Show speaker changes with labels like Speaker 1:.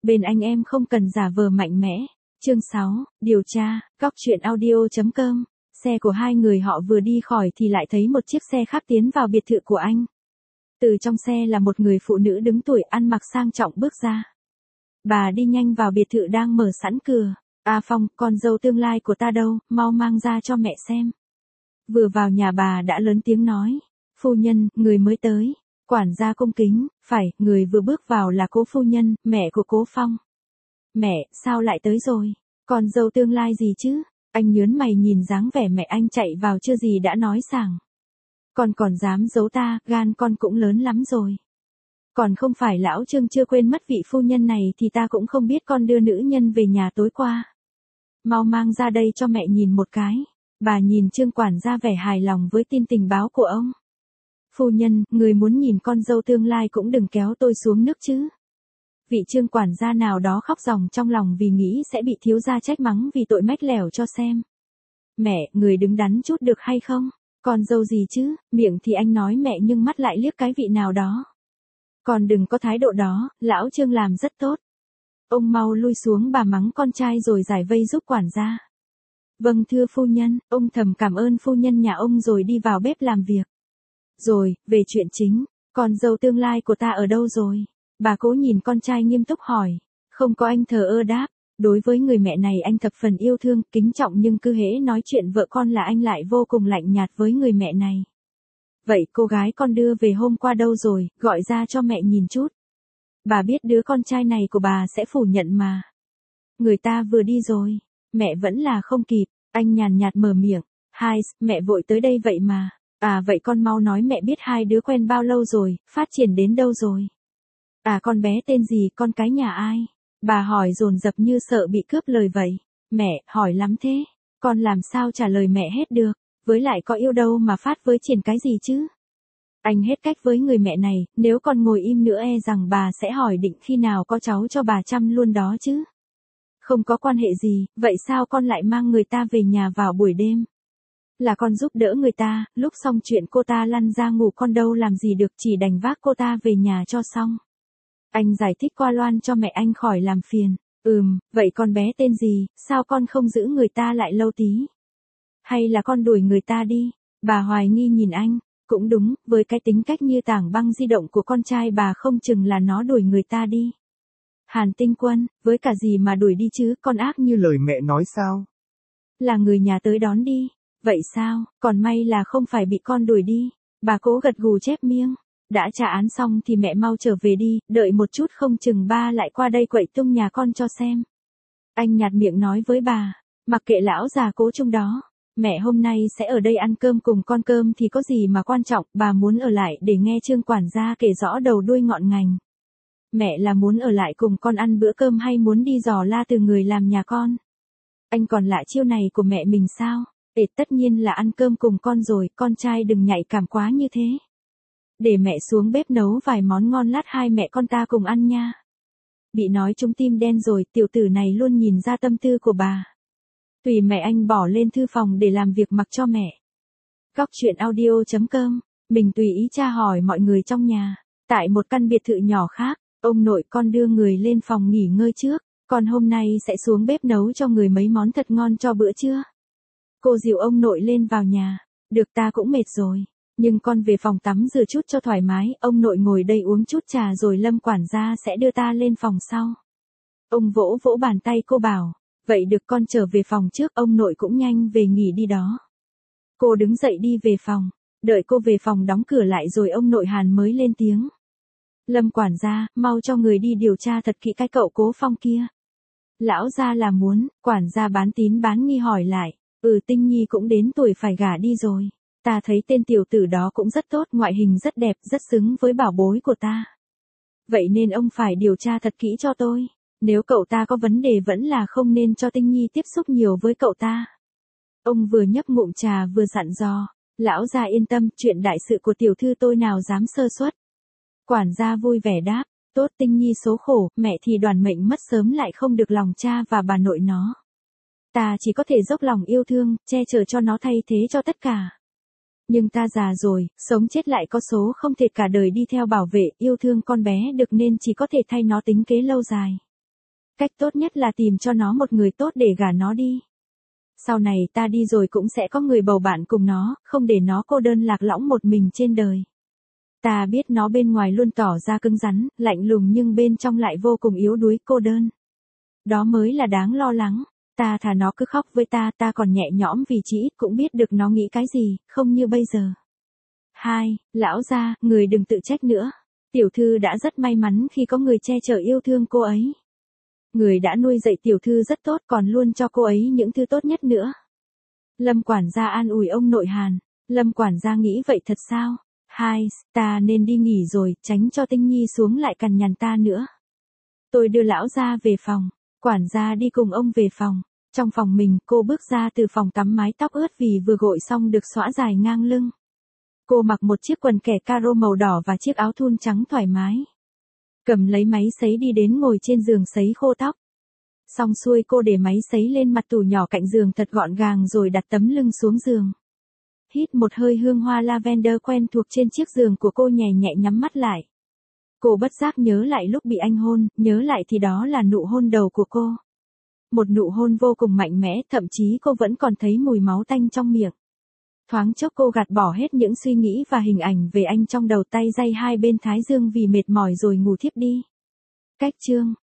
Speaker 1: Bên anh em không cần giả vờ mạnh mẽ. Chương 6, điều tra, Cóc truyện audio.com. Xe của hai người họ vừa đi khỏi thì lại thấy một chiếc xe khác tiến vào biệt thự của anh. Từ trong xe là một người phụ nữ đứng tuổi ăn mặc sang trọng bước ra. Bà đi nhanh vào biệt thự đang mở sẵn cửa. A Phong, con dâu tương lai của ta đâu, mau mang ra cho mẹ xem. Vừa vào nhà bà đã lớn tiếng nói. Phu nhân, người mới tới. Quản gia cung kính, phải, người vừa bước vào là cố phu nhân, mẹ của cố Phong. Mẹ, sao lại tới rồi? Con dâu tương lai gì chứ? Anh nhớn mày nhìn dáng vẻ mẹ anh chạy vào chưa gì đã nói sảng. Con còn dám giấu ta, gan con cũng lớn lắm rồi. Còn không phải lão Trương chưa quên mất vị phu nhân này thì ta cũng không biết con đưa nữ nhân về nhà tối qua. Mau mang ra đây cho mẹ nhìn một cái. Bà nhìn Trương quản gia vẻ hài lòng với tin tình báo của ông. Phu nhân, người muốn nhìn con dâu tương lai cũng đừng kéo tôi xuống nước chứ. Vị Trương quản gia nào đó khóc ròng trong lòng vì nghĩ sẽ bị thiếu gia trách mắng vì tội mách lẻo cho xem. Mẹ, người đứng đắn chút được hay không? Con dâu gì chứ, miệng thì anh nói mẹ nhưng mắt lại liếc cái vị nào đó. Còn đừng có thái độ đó, lão Trương làm rất tốt. Ông mau lui xuống, bà mắng con trai rồi giải vây giúp quản gia. Vâng thưa phu nhân, ông thầm cảm ơn phu nhân nhà ông rồi đi vào bếp làm việc. Rồi, về chuyện chính, con dâu tương lai của ta ở đâu rồi? Bà cố nhìn con trai nghiêm túc hỏi. Không có, anh thờ ơ đáp. Đối với người mẹ này anh thập phần yêu thương, kính trọng nhưng cứ hễ nói chuyện vợ con là anh lại vô cùng lạnh nhạt với người mẹ này. Vậy cô gái con đưa về hôm qua đâu rồi, gọi ra cho mẹ nhìn chút. Bà biết đứa con trai này của bà sẽ phủ nhận mà. Người ta vừa đi rồi, mẹ vẫn là không kịp, anh nhàn nhạt mở miệng. Hai, mẹ vội tới đây vậy mà. À vậy con mau nói mẹ biết hai đứa quen bao lâu rồi, phát triển đến đâu rồi. À con bé tên gì, con cái nhà ai? Bà hỏi dồn dập như sợ bị cướp lời vậy. Mẹ, hỏi lắm thế, con làm sao trả lời mẹ hết được, với lại có yêu đâu mà phát với triển cái gì chứ. Anh hết cách với người mẹ này, nếu còn ngồi im nữa e rằng bà sẽ hỏi định khi nào có cháu cho bà chăm luôn đó chứ. Không có quan hệ gì, vậy sao con lại mang người ta về nhà vào buổi đêm? Là con giúp đỡ người ta, lúc xong chuyện cô ta lăn ra ngủ con đâu làm gì được, chỉ đành vác cô ta về nhà cho xong. Anh giải thích qua loan cho mẹ anh khỏi làm phiền. Vậy con bé tên gì, sao con không giữ người ta lại lâu tí? Hay là con đuổi người ta đi? Bà hoài nghi nhìn anh. Cũng đúng, với cái tính cách như tảng băng di động của con trai bà không chừng là nó đuổi người ta đi. Hàn Tinh Quân, với cả gì mà đuổi đi chứ, con ác như lời mẹ nói sao? Là người nhà tới đón đi. Vậy sao, còn may là không phải bị con đuổi đi. Bà cố gật gù chép miếng. Đã trả án xong thì mẹ mau trở về đi, đợi một chút không chừng ba lại qua đây quậy tung nhà con cho xem. Anh nhạt miệng nói với bà, mặc kệ lão già cố chung đó. Mẹ hôm nay sẽ ở đây ăn cơm cùng con, cơm thì có gì mà quan trọng, bà muốn ở lại để nghe Trương quản gia kể rõ đầu đuôi ngọn ngành. Mẹ là muốn ở lại cùng con ăn bữa cơm hay muốn đi dò la từ người làm nhà con? Anh còn lạ chiêu này của mẹ mình sao? Tất nhiên là ăn cơm cùng con rồi, con trai đừng nhạy cảm quá như thế. Để mẹ xuống bếp nấu vài món ngon lát hai mẹ con ta cùng ăn nha. Bị nói trúng tim đen rồi, tiểu tử này luôn nhìn ra tâm tư của bà. Tùy mẹ anh bỏ lên thư phòng để làm việc mặc cho mẹ. Cóc truyện audio.com, mình tùy ý tra hỏi mọi người trong nhà. Tại một căn biệt thự nhỏ khác, ông nội con đưa người lên phòng nghỉ ngơi trước. Con hôm nay sẽ xuống bếp nấu cho người mấy món thật ngon cho bữa trưa. Cô dìu ông nội lên vào nhà. Được, ta cũng mệt rồi. Nhưng con về phòng tắm rửa chút cho thoải mái, ông nội ngồi đây uống chút trà rồi Lâm quản gia sẽ đưa ta lên phòng sau. Ông vỗ vỗ bàn tay cô bảo, vậy được con trở về phòng trước, ông nội cũng nhanh về nghỉ đi đó. Cô đứng dậy đi về phòng, đợi cô về phòng đóng cửa lại rồi ông nội Hàn mới lên tiếng. Lâm quản gia, mau cho người đi điều tra thật kỹ cái cậu Cố Phong kia. Lão gia là muốn, quản gia bán tín bán nghi hỏi lại, Tinh Nhi cũng đến tuổi phải gả đi rồi. Ta thấy tên tiểu tử đó cũng rất tốt, ngoại hình rất đẹp, rất xứng với bảo bối của ta. Vậy nên ông phải điều tra thật kỹ cho tôi. Nếu cậu ta có vấn đề vẫn là không nên cho Tinh Nhi tiếp xúc nhiều với cậu ta. Ông vừa nhấp ngụm trà vừa dặn dò. Lão gia yên tâm, chuyện đại sự của tiểu thư tôi nào dám sơ suất. Quản gia vui vẻ đáp, tốt, Tinh Nhi số khổ, mẹ thì đoàn mệnh mất sớm lại không được lòng cha và bà nội nó. Ta chỉ có thể dốc lòng yêu thương, che chở cho nó thay thế cho tất cả. Nhưng ta già rồi, sống chết lại có số không thể cả đời đi theo bảo vệ, yêu thương con bé được nên chỉ có thể thay nó tính kế lâu dài. Cách tốt nhất là tìm cho nó một người tốt để gả nó đi. Sau này ta đi rồi cũng sẽ có người bầu bạn cùng nó, không để nó cô đơn lạc lõng một mình trên đời. Ta biết nó bên ngoài luôn tỏ ra cứng rắn, lạnh lùng nhưng bên trong lại vô cùng yếu đuối, cô đơn. Đó mới là đáng lo lắng. Ta thà nó cứ khóc với ta còn nhẹ nhõm vì chỉ ít cũng biết được nó nghĩ cái gì, không như bây giờ. 2. Lão gia, người đừng tự trách nữa. Tiểu thư đã rất may mắn khi có người che chở yêu thương cô ấy. Người đã nuôi dạy tiểu thư rất tốt còn luôn cho cô ấy những thứ tốt nhất nữa. Lâm quản gia an ủi ông nội Hàn. Lâm quản gia nghĩ vậy thật sao? 2. Ta nên đi nghỉ rồi, tránh cho Tinh Nhi xuống lại cằn nhằn ta nữa. Tôi đưa lão gia về phòng. Quản gia đi cùng ông về phòng. Trong phòng mình, cô bước ra từ phòng tắm mái tóc ướt vì vừa gội xong được xõa dài ngang lưng. Cô mặc một chiếc quần kẻ caro màu đỏ và chiếc áo thun trắng thoải mái. Cầm lấy máy sấy đi đến ngồi trên giường sấy khô tóc. Xong xuôi cô để máy sấy lên mặt tủ nhỏ cạnh giường thật gọn gàng rồi đặt tấm lưng xuống giường. Hít một hơi hương hoa lavender quen thuộc trên chiếc giường của cô, nhẹ nhẹ nhắm mắt lại. Cô bất giác nhớ lại lúc bị anh hôn, nhớ lại thì đó là nụ hôn đầu của cô. Một nụ hôn vô cùng mạnh mẽ, thậm chí cô vẫn còn thấy mùi máu tanh trong miệng. Thoáng chốc cô gạt bỏ hết những suy nghĩ và hình ảnh về anh trong đầu, tay day hai bên thái dương vì mệt mỏi rồi ngủ thiếp đi. Cách chương